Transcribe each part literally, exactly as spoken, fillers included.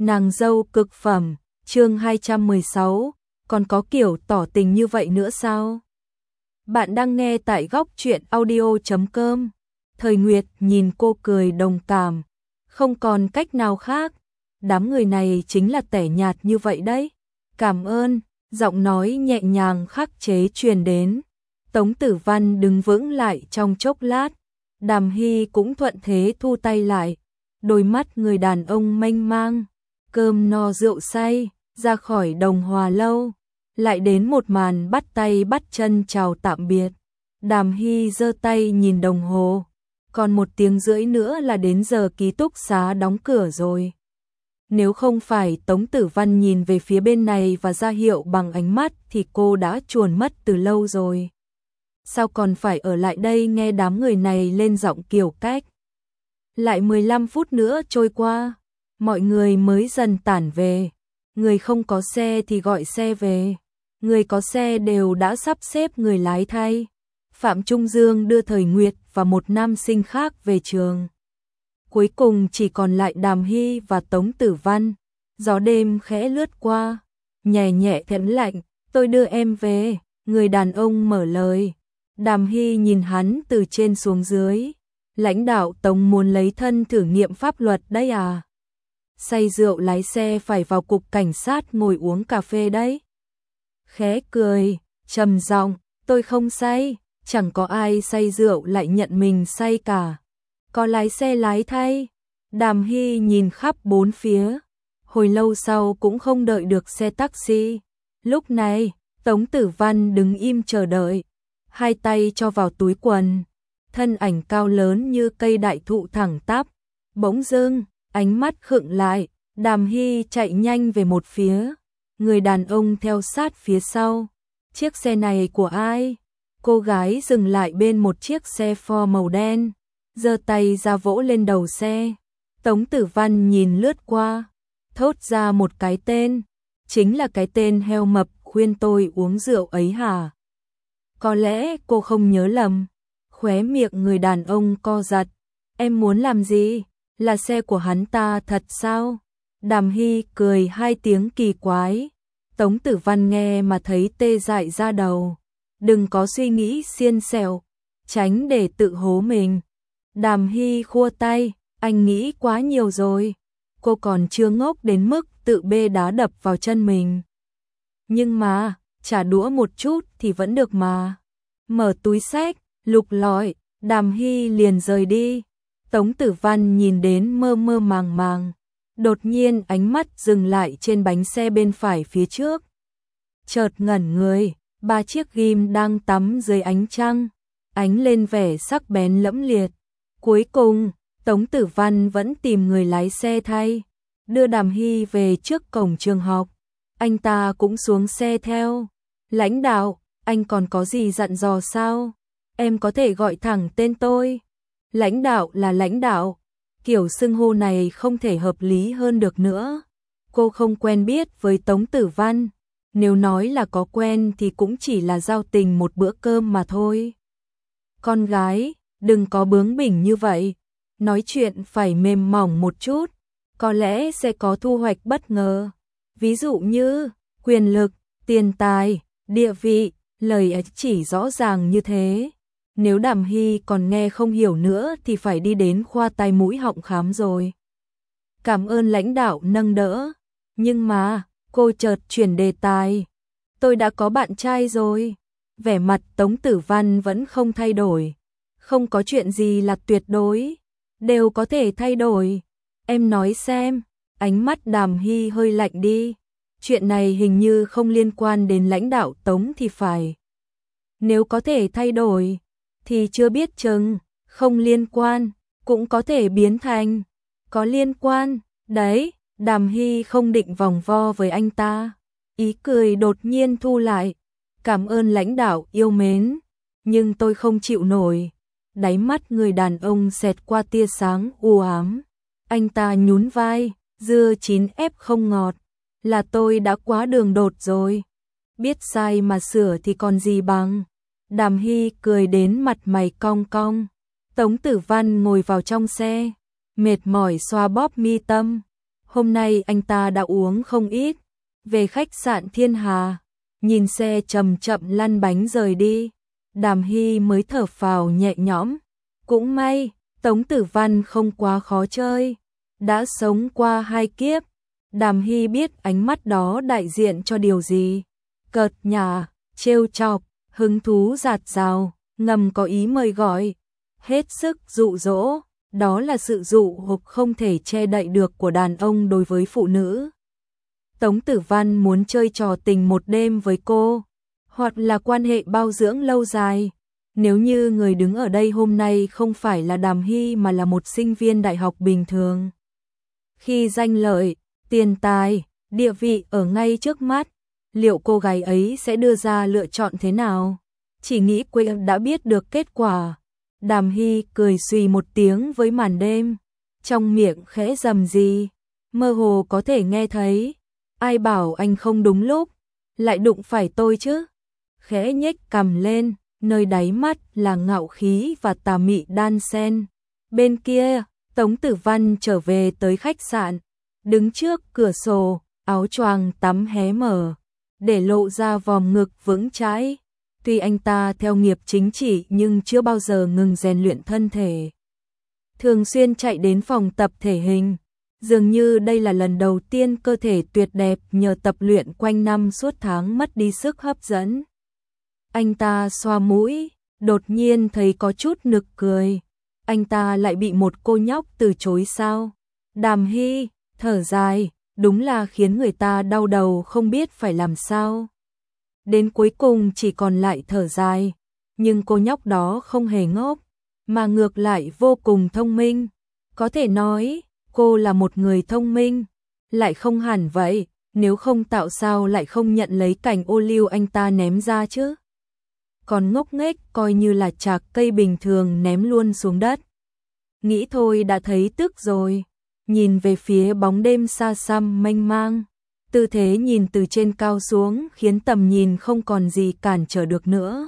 Nàng dâu cực phẩm, chương hai trăm mười sáu, còn có kiểu tỏ tình như vậy nữa sao? Bạn đang nghe tại góc truyện audio chấm com. Thời Nguyệt nhìn cô cười đồng cảm, không còn cách nào khác, đám người này chính là tẻ nhạt như vậy đấy. Cảm ơn, giọng nói nhẹ nhàng khắc chế truyền đến. Tống Tử Văn đứng vững lại trong chốc lát, Đàm Hy cũng thuận thế thu tay lại, đôi mắt người đàn ông mênh mang, cơm no rượu say, ra khỏi Đồng Hòa lâu, lại đến một màn bắt tay bắt chân chào tạm biệt. Đàm Hy giơ tay nhìn đồng hồ, còn một tiếng rưỡi nữa là đến giờ ký túc xá đóng cửa rồi. Nếu không phải Tống Tử Văn nhìn về phía bên này và ra hiệu bằng ánh mắt thì cô đã chuồn mất từ lâu rồi. Sao còn phải ở lại đây nghe đám người này lên giọng kiểu cách? Lại mười lăm phút nữa trôi qua, mọi người mới dần tản về. Người không có xe thì gọi xe về, người có xe đều đã sắp xếp người lái thay. Phạm Trung Dương đưa Thời Nguyệt và một nam sinh khác về trường. Cuối cùng chỉ còn lại Đàm Hy và Tống Tử Văn. Gió đêm khẽ lướt qua, nhẹ nhẹ thấm lạnh, tôi đưa em về, người đàn ông mở lời. Đàm Hy nhìn hắn từ trên xuống dưới. Lãnh đạo Tống muốn lấy thân thử nghiệm pháp luật đấy à? Say rượu lái xe phải vào cục cảnh sát ngồi uống cà phê đấy. Khẽ cười, trầm giọng, tôi không say, chẳng có ai say rượu lại nhận mình say cả. Có lái xe lái thay. Đàm Hy nhìn khắp bốn phía, hồi lâu sau cũng không đợi được xe taxi. Lúc này, Tống Tử Văn đứng im chờ đợi, hai tay cho vào túi quần, thân ảnh cao lớn như cây đại thụ thẳng tắp. Bỗng dưng, ánh mắt khựng lại, Đàm Hy chạy nhanh về một phía, người đàn ông theo sát phía sau. Chiếc xe này của ai? Cô gái dừng lại bên một chiếc xe Ford màu đen, giơ tay ra vỗ lên đầu xe. Tống Tử Văn nhìn lướt qua, thốt ra một cái tên, chính là cái tên heo mập khuyên tôi uống rượu ấy hả? Có lẽ cô không nhớ lầm. Khóe miệng người đàn ông co giật. Em muốn làm gì? Là xe của hắn ta thật sao? Đàm Hy cười hai tiếng kỳ quái. Tống Tử Văn nghe mà thấy tê dại ra đầu. Đừng có suy nghĩ xiên xẻo, tránh để tự hố mình. Đàm Hy khua tay, anh nghĩ quá nhiều rồi. Cô còn chưa ngốc đến mức tự bê đá đập vào chân mình. Nhưng mà, trả đũa một chút thì vẫn được mà. Mở túi xách, lục lọi, Đàm Hy liền rời đi. Tống Tử Văn nhìn đến mơ mơ màng màng. Đột nhiên ánh mắt dừng lại trên bánh xe bên phải phía trước. Chợt ngẩn người, ba chiếc ghim đang tắm dưới ánh trăng, ánh lên vẻ sắc bén lẫm liệt. Cuối cùng, Tống Tử Văn vẫn tìm người lái xe thay, đưa Đàm Hy về trước cổng trường học. Anh ta cũng xuống xe theo. Lãnh đạo, anh còn có gì dặn dò sao? Em có thể gọi thẳng tên tôi. Lãnh đạo là lãnh đạo, kiểu xưng hô này không thể hợp lý hơn được nữa. Cô không quen biết với Tống Tử Văn, nếu nói là có quen thì cũng chỉ là giao tình một bữa cơm mà thôi. Con gái, đừng có bướng bỉnh như vậy, nói chuyện phải mềm mỏng một chút, có lẽ sẽ có thu hoạch bất ngờ. Ví dụ như quyền lực, tiền tài, địa vị, lời ấy chỉ rõ ràng như thế. Nếu Đàm Hy còn nghe không hiểu nữa thì phải đi đến khoa tai mũi họng khám rồi. Cảm ơn lãnh đạo nâng đỡ, nhưng mà, cô chợt chuyển đề tài. Tôi đã có bạn trai rồi. Vẻ mặt Tống Tử Văn vẫn không thay đổi. Không có chuyện gì là tuyệt đối, đều có thể thay đổi. Em nói xem. Ánh mắt Đàm Hy hơi lạnh đi. Chuyện này hình như không liên quan đến lãnh đạo Tống thì phải. Nếu có thể thay đổi thì chưa biết chừng, không liên quan cũng có thể biến thành có liên quan. Đấy, Đàm Hy không định vòng vo với anh ta. Ý cười đột nhiên thu lại. Cảm ơn lãnh đạo yêu mến, nhưng tôi không chịu nổi. Đáy mắt người đàn ông xẹt qua tia sáng u ám. Anh ta nhún vai, dưa chín ép không ngọt. Là tôi đã quá đường đột rồi. Biết sai mà sửa thì còn gì bằng. Đàm Hy cười đến mặt mày cong cong. Tống Tử Văn ngồi vào trong xe, mệt mỏi xoa bóp mi tâm. Hôm nay anh ta đã uống không ít. Về khách sạn Thiên Hà, nhìn xe chậm chậm lăn bánh rời đi, Đàm Hy mới thở phào nhẹ nhõm. Cũng may, Tống Tử Văn không quá khó chơi, đã sống qua hai kiếp. Đàm Hy biết ánh mắt đó đại diện cho điều gì. Cợt nhả, trêu chọc, hứng thú dạt dào, ngầm có ý mời gọi, hết sức dụ dỗ. Đó là sự dụ hoặc không thể che đậy được của đàn ông đối với phụ nữ. Tống Tử Văn muốn chơi trò tình một đêm với cô, hoặc là quan hệ bao dưỡng lâu dài. Nếu như người đứng ở đây hôm nay không phải là Đàm Hy mà là một sinh viên đại học bình thường. Khi danh lợi, tiền tài, địa vị ở ngay trước mắt, liệu cô gái ấy sẽ đưa ra lựa chọn thế nào? Chỉ nghĩ quê đã biết được kết quả. Đàm Hy cười xùy một tiếng với màn đêm, trong miệng khẽ rầm gì, mơ hồ có thể nghe thấy. Ai bảo anh không đúng lúc, lại đụng phải tôi chứ? Khẽ nhếch cằm lên, nơi đáy mắt là ngạo khí và tà mị đan xen. Bên kia, Tống Tử Văn trở về tới khách sạn, đứng trước cửa sổ, áo choàng tắm hé mở, để lộ ra vòm ngực vững chãi. Tuy anh ta theo nghiệp chính trị nhưng chưa bao giờ ngừng rèn luyện thân thể. Thường xuyên chạy đến phòng tập thể hình. Dường như đây là lần đầu tiên cơ thể tuyệt đẹp nhờ tập luyện quanh năm suốt tháng mất đi sức hấp dẫn. Anh ta xoa mũi, đột nhiên thấy có chút nực cười. Anh ta lại bị một cô nhóc từ chối sao? Đàm Hy, thở dài, đúng là khiến người ta đau đầu không biết phải làm sao. Đến cuối cùng chỉ còn lại thở dài, nhưng cô nhóc đó không hề ngốc, mà ngược lại vô cùng thông minh. Có thể nói, cô là một người thông minh, lại không hẳn vậy, nếu không tạo sao lại không nhận lấy cành ô liu anh ta ném ra chứ. Còn ngốc nghếch coi như là chạc cây bình thường ném luôn xuống đất. Nghĩ thôi đã thấy tức rồi, nhìn về phía bóng đêm xa xăm mênh mang. Tư thế nhìn từ trên cao xuống khiến tầm nhìn không còn gì cản trở được nữa.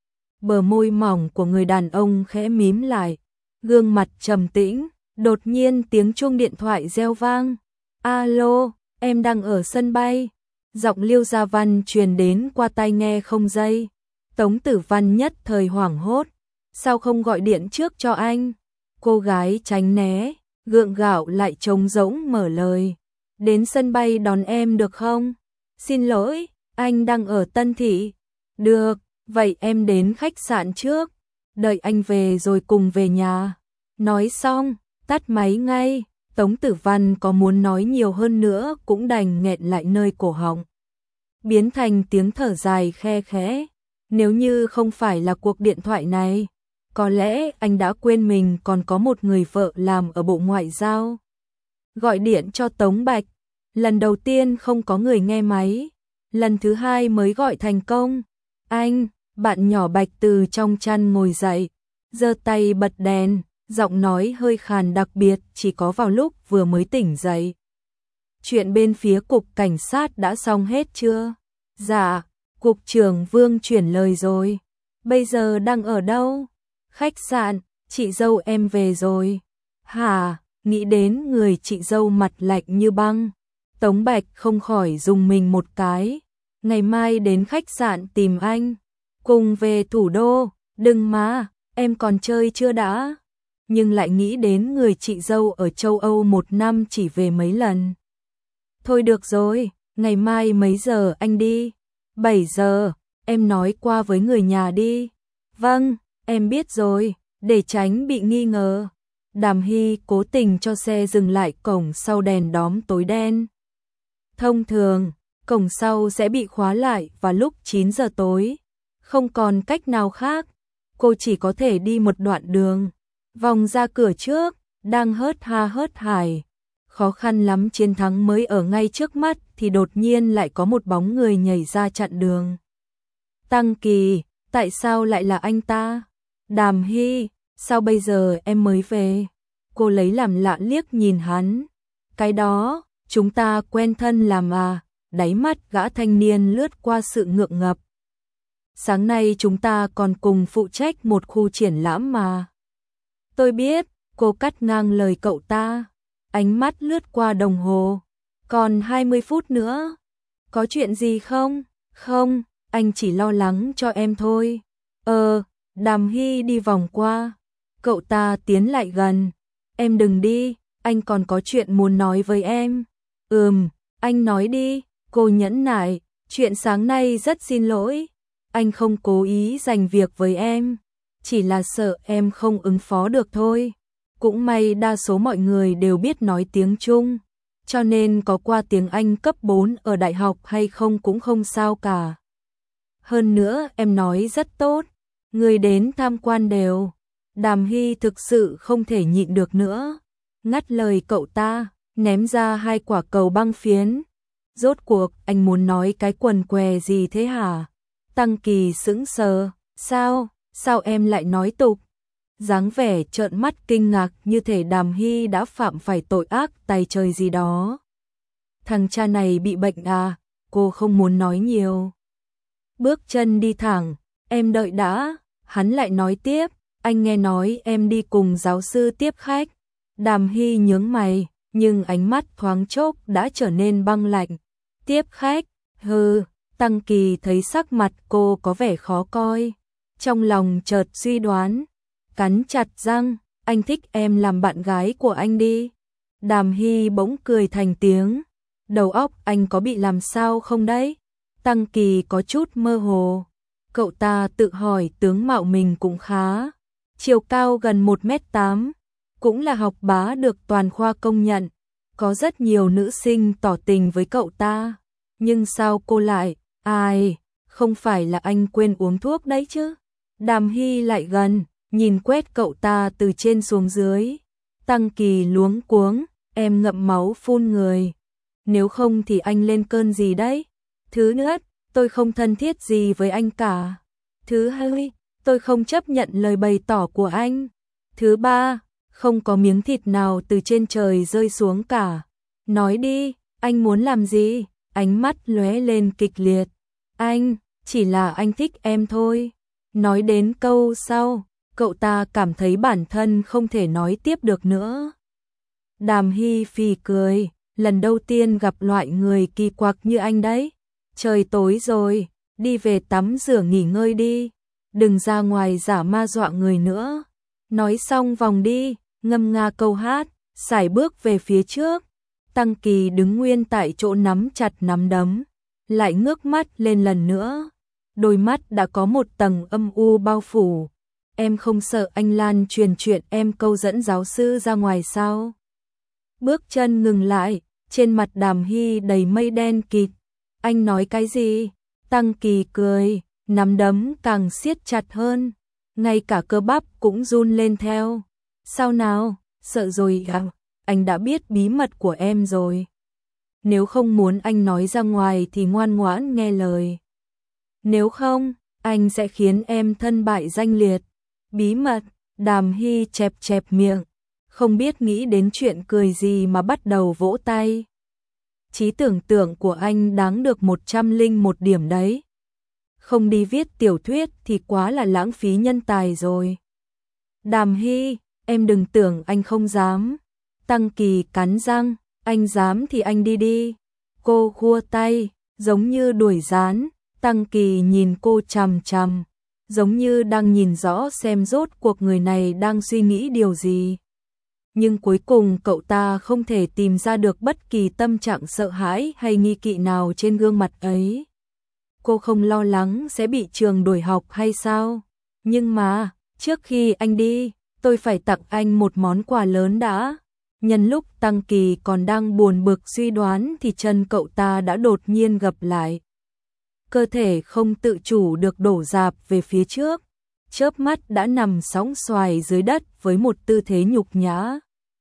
Bờ môi mỏng của người đàn ông khẽ mím lại, gương mặt trầm tĩnh, đột nhiên tiếng chuông điện thoại reo vang. Alo, em đang ở sân bay. Giọng Liêu Gia Văn truyền đến qua tai nghe không dây. Tống Tử Văn nhất thời hoảng hốt. Sao không gọi điện trước cho anh? Cô gái tránh né, gượng gạo lại trống rỗng mở lời. Đến sân bay đón em được không? Xin lỗi, anh đang ở Tân Thị. Được, vậy em đến khách sạn trước. Đợi anh về rồi cùng về nhà. Nói xong, tắt máy ngay. Tống Tử Văn có muốn nói nhiều hơn nữa cũng đành nghẹn lại nơi cổ họng. Biến thành tiếng thở dài khe khẽ. Nếu như không phải là cuộc điện thoại này, có lẽ anh đã quên mình còn có một người vợ làm ở Bộ Ngoại giao. Gọi điện cho Tống Bạch. Lần đầu tiên không có người nghe máy. Lần thứ hai mới gọi thành công. Anh, bạn nhỏ Bạch từ trong chăn ngồi dậy, giơ tay bật đèn, giọng nói hơi khàn đặc biệt chỉ có vào lúc vừa mới tỉnh dậy. Chuyện bên phía cục cảnh sát đã xong hết chưa? Dạ, cục trưởng Vương chuyển lời rồi. Bây giờ đang ở đâu? Khách sạn, chị dâu em về rồi. Hả? Nghĩ đến người chị dâu mặt lạnh như băng, Tống Bạch không khỏi dùng mình một cái. Ngày mai đến khách sạn tìm anh, cùng về thủ đô. Đừng mà, em còn chơi chưa đã. Nhưng lại nghĩ đến người chị dâu ở châu Âu một năm chỉ về mấy lần. Thôi được rồi, ngày mai mấy giờ anh đi? bảy giờ, em nói qua với người nhà đi. Vâng, em biết rồi, để tránh bị nghi ngờ. Đàm Hy cố tình cho xe dừng lại cổng sau đèn đóm tối đen. Thông thường, cổng sau sẽ bị khóa lại vào lúc chín giờ tối. Không còn cách nào khác, cô chỉ có thể đi một đoạn đường, vòng ra cửa trước, đang hớt ha hớt hải. Khó khăn lắm chiến thắng mới ở ngay trước mắt thì đột nhiên lại có một bóng người nhảy ra chặn đường. Tăng Kỳ, tại sao lại là anh ta? Đàm Hy, sao bây giờ em mới về? Cô lấy làm lạ liếc nhìn hắn. Cái đó, chúng ta quen thân làm à? Đáy mắt gã thanh niên lướt qua sự ngượng ngập. Sáng nay chúng ta còn cùng phụ trách một khu triển lãm mà. Tôi biết, cô cắt ngang lời cậu ta. ánh mắt lướt qua đồng hồ. Còn hai mươi phút nữa. Có chuyện gì không? Không, anh chỉ lo lắng cho em thôi. Ờ, Đàm Hy đi vòng qua. Cậu ta tiến lại gần. Em đừng đi, anh còn có chuyện muốn nói với em. Ừm, anh nói đi. Cô nhẫn nại. Chuyện sáng nay rất xin lỗi. Anh không cố ý giành việc với em. Chỉ là sợ em không ứng phó được thôi. Cũng may đa số mọi người đều biết nói tiếng Trung. Cho nên có qua tiếng Anh cấp bốn ở đại học hay không cũng không sao cả. Hơn nữa em nói rất tốt. Người đến tham quan đều. Đàm Hy thực sự không thể nhịn được nữa. Ngắt lời cậu ta, ném ra hai quả cầu băng phiến. Rốt cuộc anh muốn nói cái quần què gì thế hả? Tăng Kỳ sững sờ. Sao? Sao em lại nói tục? Dáng vẻ trợn mắt kinh ngạc như thể Đàm Hy đã phạm phải tội ác tày trời gì đó. Thằng cha này bị bệnh à? Cô không muốn nói nhiều. Bước chân đi thẳng. Em đợi đã. Hắn lại nói tiếp. Anh nghe nói em đi cùng giáo sư tiếp khách. Đàm Hy nhướng mày, nhưng ánh mắt thoáng chốc đã trở nên băng lạnh. Tiếp khách? Hừ. Tăng Kỳ thấy sắc mặt cô có vẻ khó coi. Trong lòng chợt suy đoán. Cắn chặt răng. Anh thích em làm bạn gái của anh đi. Đàm Hy bỗng cười thành tiếng. Đầu óc anh có bị làm sao không đấy? Tăng Kỳ có chút mơ hồ. Cậu ta tự hỏi tướng mạo mình cũng khá. Chiều cao gần một mét tám. Cũng là học bá được toàn khoa công nhận. Có rất nhiều nữ sinh tỏ tình với cậu ta. Nhưng sao cô lại? Ai? Không phải là anh quên uống thuốc đấy chứ? Đàm Hy lại gần, nhìn quét cậu ta từ trên xuống dưới. Tăng Kỳ luống cuống, em ngậm máu phun người. Nếu không thì anh lên cơn gì đấy? Thứ nhất, tôi không thân thiết gì với anh cả. Thứ hai, tôi không chấp nhận lời bày tỏ của anh. Thứ ba, không có miếng thịt nào từ trên trời rơi xuống cả. Nói đi, anh muốn làm gì? Ánh mắt lóe lên kịch liệt. Anh, chỉ là anh thích em thôi. Nói đến câu sau, cậu ta cảm thấy bản thân không thể nói tiếp được nữa. Đàm Hy phì cười, lần đầu tiên gặp loại người kỳ quặc như anh đấy. Trời tối rồi, đi về tắm rửa nghỉ ngơi đi. Đừng ra ngoài giả ma dọa người nữa. Nói xong vòng đi, ngâm nga câu hát, sải bước về phía trước. Tăng Kỳ đứng nguyên tại chỗ nắm chặt nắm đấm, lại ngước mắt lên lần nữa. Đôi mắt đã có một tầng âm u bao phủ. Em không sợ anh lan truyền chuyện em câu dẫn giáo sư ra ngoài sao? Bước chân ngừng lại, trên mặt Đàm Hy đầy mây đen kịt. Anh nói cái gì? Tăng Kỳ cười, nắm đấm càng siết chặt hơn. Ngay cả cơ bắp cũng run lên theo. Sao nào? Sợ rồi à? Anh đã biết bí mật của em rồi. Nếu không muốn anh nói ra ngoài thì ngoan ngoãn nghe lời. Nếu không, anh sẽ khiến em thân bại danh liệt. Bí mật, Đàm Hy chẹp chẹp miệng. Không biết nghĩ đến chuyện cười gì mà bắt đầu vỗ tay. Trí tưởng tượng của anh đáng được một trăm linh một điểm đấy. Không đi viết tiểu thuyết thì quá là lãng phí nhân tài rồi. Đàm Hy, em đừng tưởng anh không dám. Tăng Kỳ cắn răng, anh dám thì anh đi đi. Cô khua tay, giống như đuổi gián. Tăng Kỳ nhìn cô chằm chằm, giống như đang nhìn rõ xem rốt cuộc người này đang suy nghĩ điều gì. Nhưng cuối cùng cậu ta không thể tìm ra được bất kỳ tâm trạng sợ hãi hay nghi kỵ nào trên gương mặt ấy. Cô không lo lắng sẽ bị trường đuổi học hay sao? Nhưng mà, trước khi anh đi, tôi phải tặng anh một món quà lớn đã. Nhân lúc Tăng Kỳ còn đang buồn bực suy đoán thì chân cậu ta đã đột nhiên gập lại. Cơ thể không tự chủ được đổ dạp về phía trước, chớp mắt đã nằm sóng xoài dưới đất với một tư thế nhục nhã.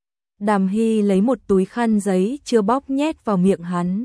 Đàm Hy lấy một túi khăn giấy chưa bóc nhét vào miệng hắn.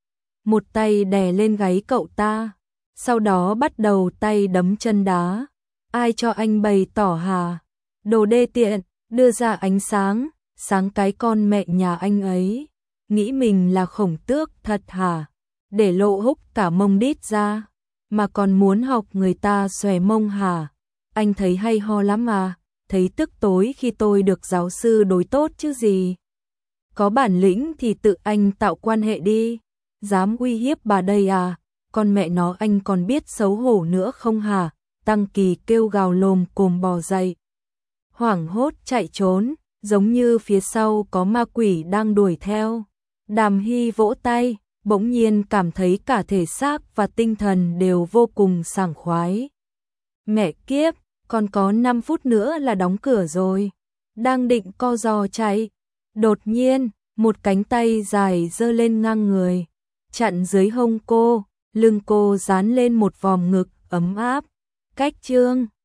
Một tay đè lên gáy cậu ta, sau đó bắt đầu tay đấm chân đá. Ai cho anh bày tỏ hả? Đồ đê tiện, đưa ra ánh sáng, sáng cái con mẹ nhà anh ấy. Nghĩ mình là khổng tước thật hả? Để lộ húc cả mông đít ra, mà còn muốn học người ta xòe mông hả? Anh thấy hay ho lắm à? Thấy tức tối khi tôi được giáo sư đối tốt chứ gì? có bản lĩnh thì tự anh tạo quan hệ đi, dám uy hiếp bà đây à, con mẹ nó anh còn biết xấu hổ nữa không hả? Tăng Kỳ kêu gào lồm cồm bò dậy, hoảng hốt chạy trốn, giống như phía sau có ma quỷ đang đuổi theo. Đàm Hy vỗ tay, bỗng nhiên cảm thấy cả thể xác và tinh thần đều vô cùng sảng khoái. Mẹ kiếp, còn có năm phút nữa là đóng cửa rồi. Đang định co giò chạy, đột nhiên, một cánh tay dài giơ lên ngang người, chặn dưới hông cô, lưng cô dán lên một vòm ngực ấm áp. Cách chương